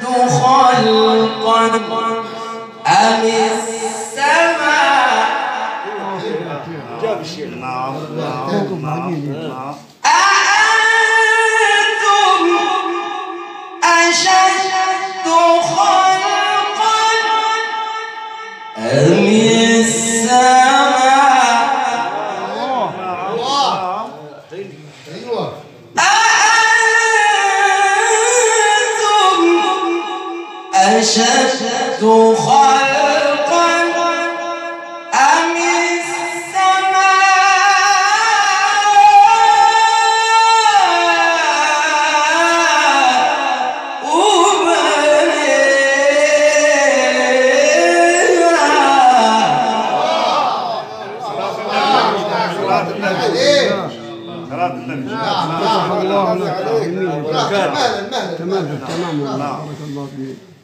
خلقا أم السماء جاب الشيء أأنتم أشد خلقا أم السماء أأنتم أشد خلقا أم تمام بارك الله فيك.